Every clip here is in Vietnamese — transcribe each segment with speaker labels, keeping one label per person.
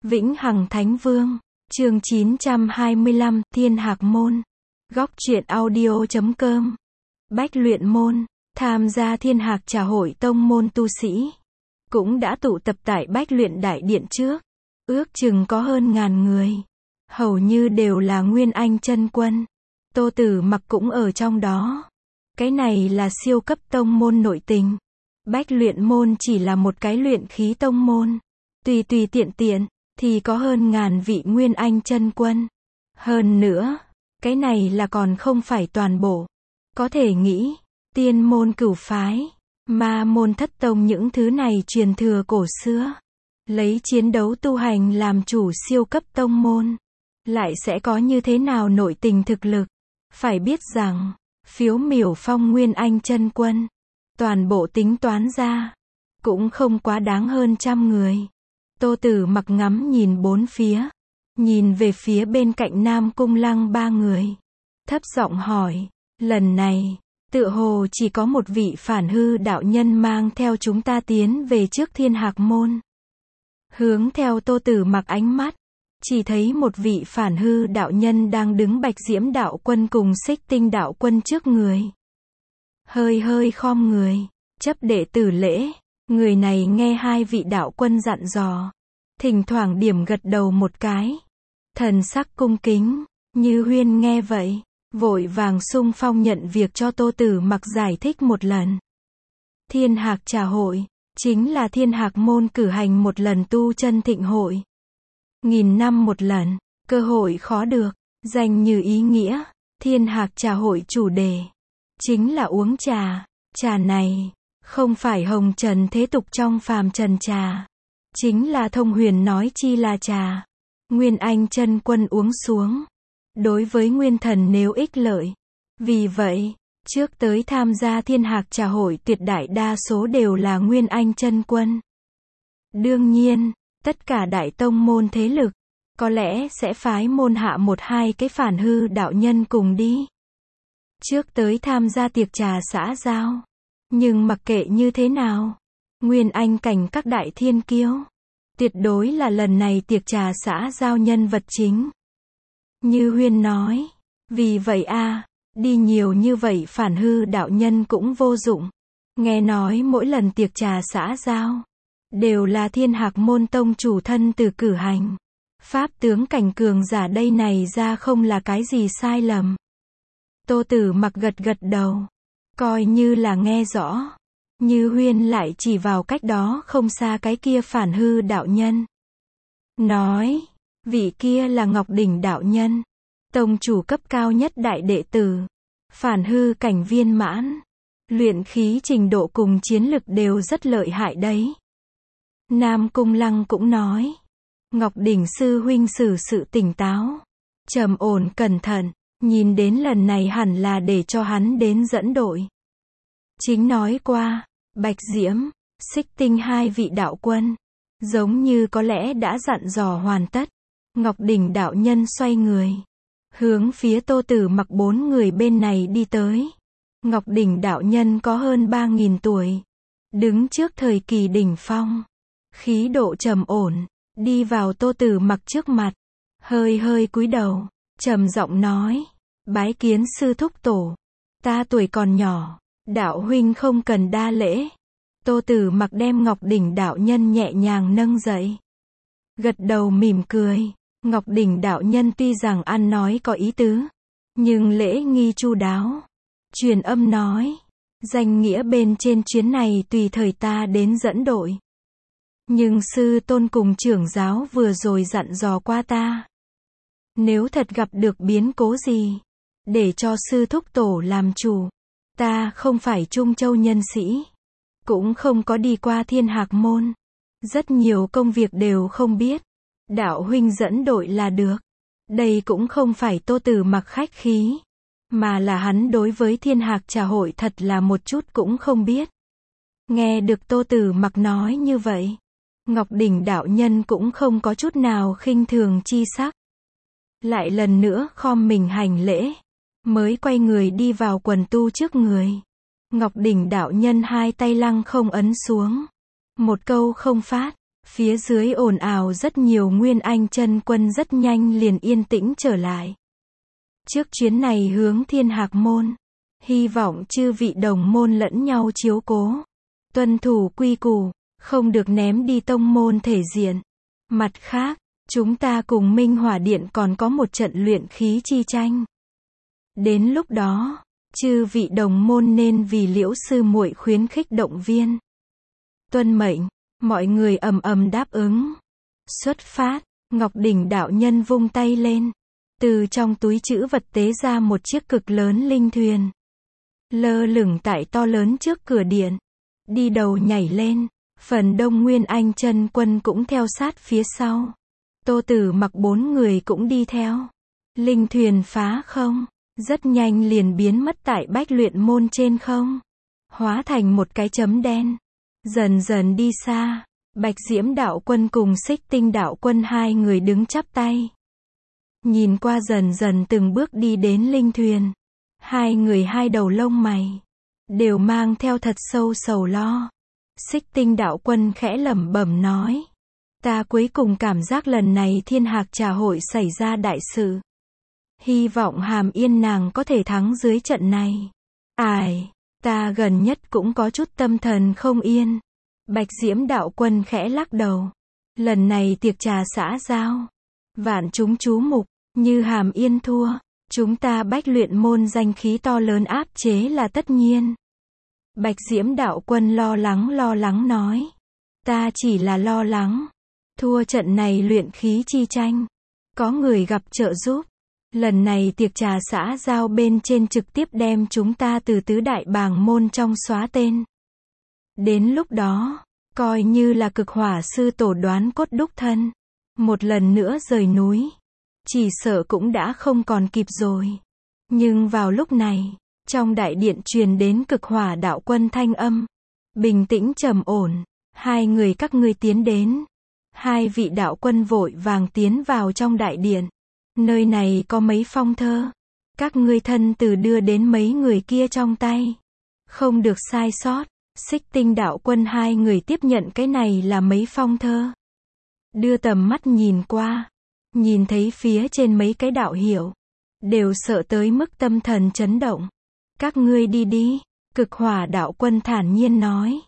Speaker 1: Vĩnh Hằng Thánh Vương, chương 925, Thiên Hạc Môn. Góc truyện audio.com. Bách Luyện Môn, tham gia Thiên Hạc Trà Hội tông môn tu sĩ, cũng đã tụ tập tại Bách Luyện Đại Điện trước. Ước chừng có hơn 1000 người. Hầu như đều là Nguyên Anh chân quân. Tô Tử Mặc cũng ở trong đó. Cái này là siêu cấp tông môn nội tình. Bách Luyện Môn chỉ là một cái luyện khí tông môn. Tùy tiện thì có hơn 1000 vị Nguyên Anh chân quân. Hơn nữa, cái này là còn không phải toàn bộ. Có thể nghĩ, tiên môn cửu phái, ma môn thất tông những thứ này truyền thừa cổ xưa. Lấy chiến đấu tu hành làm chủ siêu cấp tông môn. Lại sẽ có như thế nào nội tình thực lực? Phải biết rằng, Phiếu Miểu Phong Nguyên Anh chân quân, toàn bộ tính toán ra, cũng không quá đáng hơn 100 người. Tô Tử Mặc ngắm nhìn bốn phía, nhìn về phía bên cạnh Nam Cung Lăng 3 người. Thấp giọng hỏi, lần này, tựa hồ chỉ có một vị Phản Hư đạo nhân mang theo chúng ta tiến về trước Thiên Hạc Môn. Hướng theo Tô Tử Mặc ánh mắt, chỉ thấy một vị Phản Hư đạo nhân đang đứng Bạch Diễm đạo quân cùng Xích Tinh đạo quân trước người. Hơi khom người, chấp đệ tử lễ. Người này nghe hai vị đạo quân dặn dò, thỉnh thoảng điểm gật đầu một cái, thần sắc cung kính. Như Huyên nghe vậy, vội vàng xung phong nhận việc cho Tô Tử Mặc giải thích một lần. Thiên Hạc Trà Hội, chính là Thiên Hạc Môn cử hành một lần tu chân thịnh hội. 1000 năm một lần, cơ hội khó được, danh như ý nghĩa. Thiên Hạc Trà Hội chủ đề chính là uống trà. Trà này không phải hồng trần thế tục trong phàm trần trà, chính là thông huyền nói chi là trà. Nguyên Anh chân quân uống xuống, đối với nguyên thần nếu ích lợi. Vì vậy, trước tới tham gia Thiên Hạc Trà Hội tuyệt đại đa số đều là Nguyên Anh chân quân. Đương nhiên, tất cả đại tông môn thế lực, có lẽ sẽ phái môn hạ 1-2 cái Phản Hư đạo nhân cùng đi. Trước tới tham gia tiệc trà xã giao. Nhưng mặc kệ như thế nào, Nguyên Anh cảnh các đại thiên kiêu, tuyệt đối là lần này tiệc trà xã giao nhân vật chính. Như Huyên nói, vì vậy đi nhiều như vậy Phản Hư đạo nhân cũng vô dụng. Nghe nói mỗi lần tiệc trà xã giao, đều là Thiên Hạc Môn tông chủ thân từ cử hành. Pháp tướng cảnh cường giả đây này ra không là cái gì sai lầm. Tô Tử Mặc gật đầu, coi như là nghe rõ. Như Huyên lại chỉ vào cách đó không xa cái kia Phản Hư đạo nhân, nói, vị kia là Ngọc Đỉnh đạo nhân, tông chủ cấp cao nhất đại đệ tử, Phản Hư cảnh viên mãn, luyện khí trình độ cùng chiến lực đều rất lợi hại đấy. Nam Cung Lăng cũng nói, Ngọc Đỉnh sư huynh xử sự tỉnh táo, trầm ổn cẩn thận, nhìn đến lần này hẳn là để cho hắn đến dẫn đội. Chính nói qua, Bạch Diễm, Xích Tinh hai vị đạo quân, giống như có lẽ đã dặn dò hoàn tất. Ngọc Đỉnh đạo nhân xoay người, hướng phía Tô Tử Mặc 4 người bên này đi tới. Ngọc Đỉnh đạo nhân có hơn 3000 tuổi, đứng trước thời kỳ đỉnh phong, khí độ trầm ổn, đi vào Tô Tử Mặc trước mặt, hơi cúi đầu, trầm giọng nói, bái kiến sư thúc tổ, ta tuổi còn nhỏ, đạo huynh không cần đa lễ. Tô Tử Mặc đem Ngọc Đỉnh đạo nhân nhẹ nhàng nâng dậy, gật đầu mỉm cười. Ngọc Đỉnh đạo nhân tuy rằng ăn nói có ý tứ, nhưng lễ nghi chu đáo, truyền âm nói, danh nghĩa bên trên chuyến này tùy thời ta đến dẫn đội. Nhưng sư tôn cùng trưởng giáo vừa rồi dặn dò qua ta, nếu thật gặp được biến cố gì, để cho sư thúc tổ làm chủ. Ta không phải Trung Châu nhân sĩ, cũng không có đi qua Thiên Hạc Môn, rất nhiều công việc đều không biết. Đạo huynh dẫn đội là được. Đây cũng không phải Tô Tử Mặc khách khí, mà là hắn đối với Thiên Hạc Trà Hội thật là một chút cũng không biết. Nghe được Tô Tử Mặc nói như vậy, Ngọc Đỉnh đạo nhân cũng không có chút nào khinh thường chi sắc. Lại lần nữa khom mình hành lễ, mới quay người đi vào quần tu trước người. Ngọc Đỉnh đạo nhân hai tay lăng không ấn xuống, một câu không phát, Phía dưới ồn ào rất nhiều, Nguyên Anh chân quân rất nhanh liền yên tĩnh trở lại. Trước chuyến này hướng Thiên Hạc Môn, hy vọng chư vị đồng môn lẫn nhau chiếu cố, tuân thủ quy củ, không được ném đi tông môn thể diện. Mặt khác, chúng ta cùng Minh Hỏa Điện còn có một trận luyện khí chi tranh. Đến lúc đó, chư vị đồng môn nên vì Liễu sư muội khuyến khích động viên. Tuân mệnh, mọi người ầm ầm đáp ứng. Xuất phát, Ngọc Đỉnh đạo nhân vung tay lên, từ trong túi trữ vật tế ra một chiếc cực lớn linh thuyền, lơ lửng tại to lớn trước cửa điện. Đi đầu nhảy lên, phần đông Nguyên Anh chân quân cũng theo sát phía sau. Tô Tử Mặc 4 người cũng đi theo. Linh thuyền phá không, rất nhanh liền biến mất tại Bách Luyện Môn trên không, hóa thành một cái chấm đen, dần dần đi xa. Bạch Diễm đạo quân cùng Xích Tinh đạo quân hai người đứng chắp tay, nhìn qua dần dần từng bước đi đến linh thuyền. Hai người hai đầu lông mày đều mang theo thật sâu sầu lo. Xích Tinh đạo quân khẽ lẩm bẩm nói, ta cuối cùng cảm giác lần này Thiên Hạc Trà hội xảy ra đại sự. Hy vọng Hàm Yên nàng có thể thắng dưới trận này. Ai, ta gần nhất cũng có chút tâm thần không yên. Bạch Diễm đạo quân khẽ lắc đầu. Lần này tiệc trà xã giao, vạn chúng chú mục, như Hàm Yên thua, chúng ta Bách Luyện Môn danh khí to lớn áp chế là tất nhiên. Bạch Diễm đạo quân lo lắng nói, ta chỉ là lo lắng, thua trận này luyện khí chi tranh, có người gặp trợ giúp. Lần này tiệc trà xã giao bên trên trực tiếp đem chúng ta từ tứ đại bảng môn trong xóa tên. Đến lúc đó, coi như là Cực Hỏa sư tổ đoán cốt đúc thân, một lần nữa rời núi, chỉ sợ cũng đã không còn kịp rồi. Nhưng vào lúc này, trong đại điện truyền đến Cực Hỏa đạo quân thanh âm, bình tĩnh trầm ổn, hai người các ngươi tiến đến. Hai vị đạo quân vội vàng tiến vào trong đại điện. Nơi này có mấy phong thơ, các ngươi thân từ đưa đến mấy người kia trong tay, không được sai sót. Xích Tinh đạo quân hai người tiếp nhận cái này là mấy phong thơ, đưa tầm mắt nhìn qua, nhìn thấy phía trên mấy cái đạo hiệu, đều sợ tới mức tâm thần chấn động. Các ngươi đi đi, Cực Hỏa đạo quân thản nhiên nói.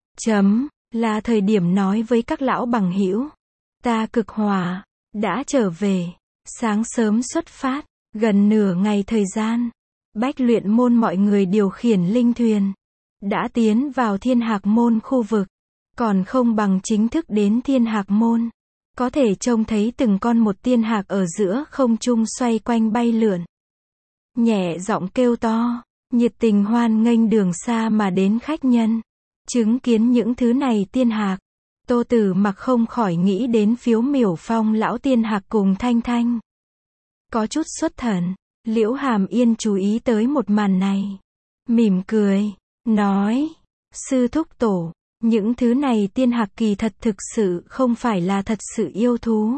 Speaker 1: Là thời điểm nói với các lão bằng hữu, ta Cực Hỏa đã trở về. Sáng sớm xuất phát, gần nửa ngày thời gian, Bách Luyện Môn mọi người điều khiển linh thuyền, đã tiến vào Thiên Hạc Môn khu vực, còn không bằng chính thức đến Thiên Hạc Môn. Có thể trông thấy từng con một tiên hạc ở giữa không trung xoay quanh bay lượn, nhẹ giọng kêu to, nhiệt tình hoan nghênh đường xa mà đến khách nhân. Chứng kiến những thứ này tiên hạc, Tô Tử Mặc không khỏi nghĩ đến Phiếu Miểu Phong lão tiên hạc cùng Thanh Thanh. Có chút xuất thần, Liễu Hàm Yên chú ý tới một màn này, mỉm cười, nói, sư thúc tổ, những thứ này tiên hạc kỳ thật thực sự không phải là thật sự yêu thú.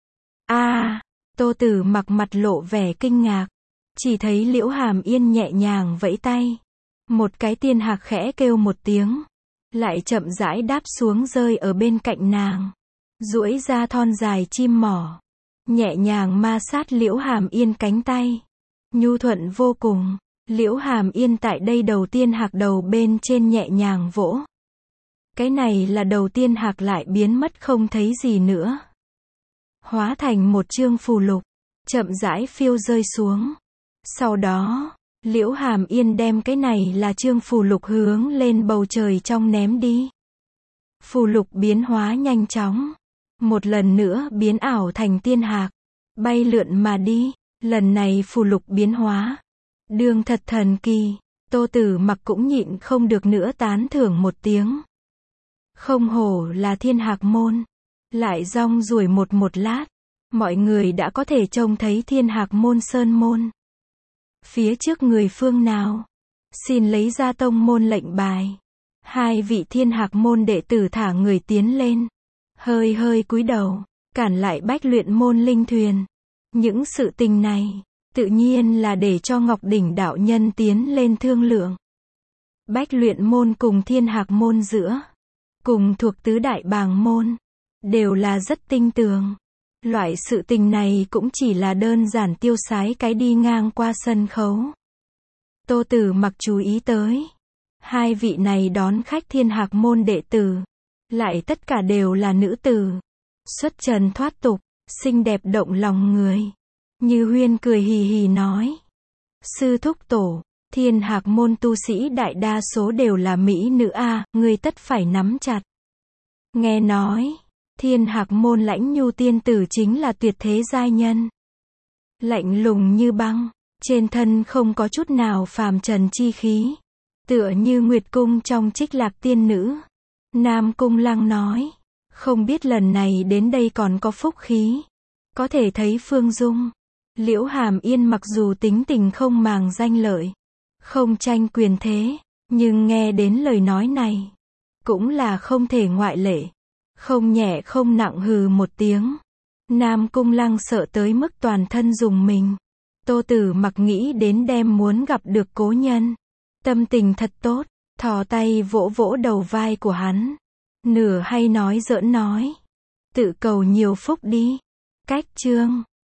Speaker 1: Tô Tử Mặc mặt lộ vẻ kinh ngạc, chỉ thấy Liễu Hàm Yên nhẹ nhàng vẫy tay, một cái tiên hạc khẽ kêu một tiếng, lại chậm rãi đáp xuống rơi ở bên cạnh nàng, duỗi ra thon dài chim mỏ, nhẹ nhàng ma sát Liễu Hàm Yên cánh tay, nhu thuận vô cùng. Liễu Hàm Yên tại đây đầu tiên hạc đầu bên trên nhẹ nhàng vỗ. Cái này là đầu tiên hạc lại biến mất không thấy gì nữa, hóa thành một chương phù lục, chậm rãi phiêu rơi xuống. Sau đó, Liễu Hàm Yên đem cái này là chương phù lục hướng lên bầu trời trong ném đi. Phù lục biến hóa nhanh chóng, một lần nữa biến ảo thành tiên hạc, bay lượn mà đi. Lần này phù lục biến hóa, đường thật thần kỳ. Tô Tử Mặc cũng nhịn không được nữa tán thưởng một tiếng. Không hổ là Thiên Hạc Môn. Lại rong ruổi một lát, mọi người đã có thể trông thấy Thiên Hạc Môn sơn môn. Phía trước người phương nào, xin lấy ra tông môn lệnh bài. Hai vị Thiên Hạc Môn đệ tử thả người tiến lên, hơi cúi đầu, cản lại Bách Luyện Môn linh thuyền. Những sự tình này, tự nhiên là để cho Ngọc Đỉnh đạo nhân tiến lên thương lượng. Bách Luyện Môn cùng Thiên Hạc Môn giữa, cùng thuộc tứ đại bàng môn, đều là rất tinh tường. Loại sự tình này cũng chỉ là đơn giản tiêu sái cái đi ngang qua sân khấu. Tô Tử Mặc chú ý tới. Hai vị này đón khách Thiên Hạc môn đệ tử. Lại tất cả đều là nữ tử. Xuất trần thoát tục, xinh đẹp động lòng người. Như Huyên cười hì hì nói. Sư thúc tổ, Thiên Hạc môn tu sĩ đại đa số đều là mỹ nữ a, ngươi tất phải nắm chặt. Nghe nói, Thiên Hạc môn Lãnh Nhu tiên tử chính là tuyệt thế giai nhân. Lạnh lùng như băng, trên thân không có chút nào phàm trần chi khí. Tựa như Nguyệt Cung trong Trích Lạc tiên nữ. Nam Cung Lăng nói, không biết lần này đến đây còn có phúc khí. Có thể thấy Phương Dung. Liễu Hàm Yên mặc dù tính tình không màng danh lợi, không tranh quyền thế, nhưng nghe đến lời nói này, cũng là không thể ngoại lệ. Không nhẹ không nặng hừ một tiếng. Nam Cung Lăng sợ tới mức toàn thân rùng mình. Tô Tử Mặc nghĩ đến đem muốn gặp được cố nhân. Tâm tình thật tốt, thò tay vỗ vỗ đầu vai của hắn. Nửa hay nói giỡn nói. Tự cầu nhiều phúc đi. Cách chương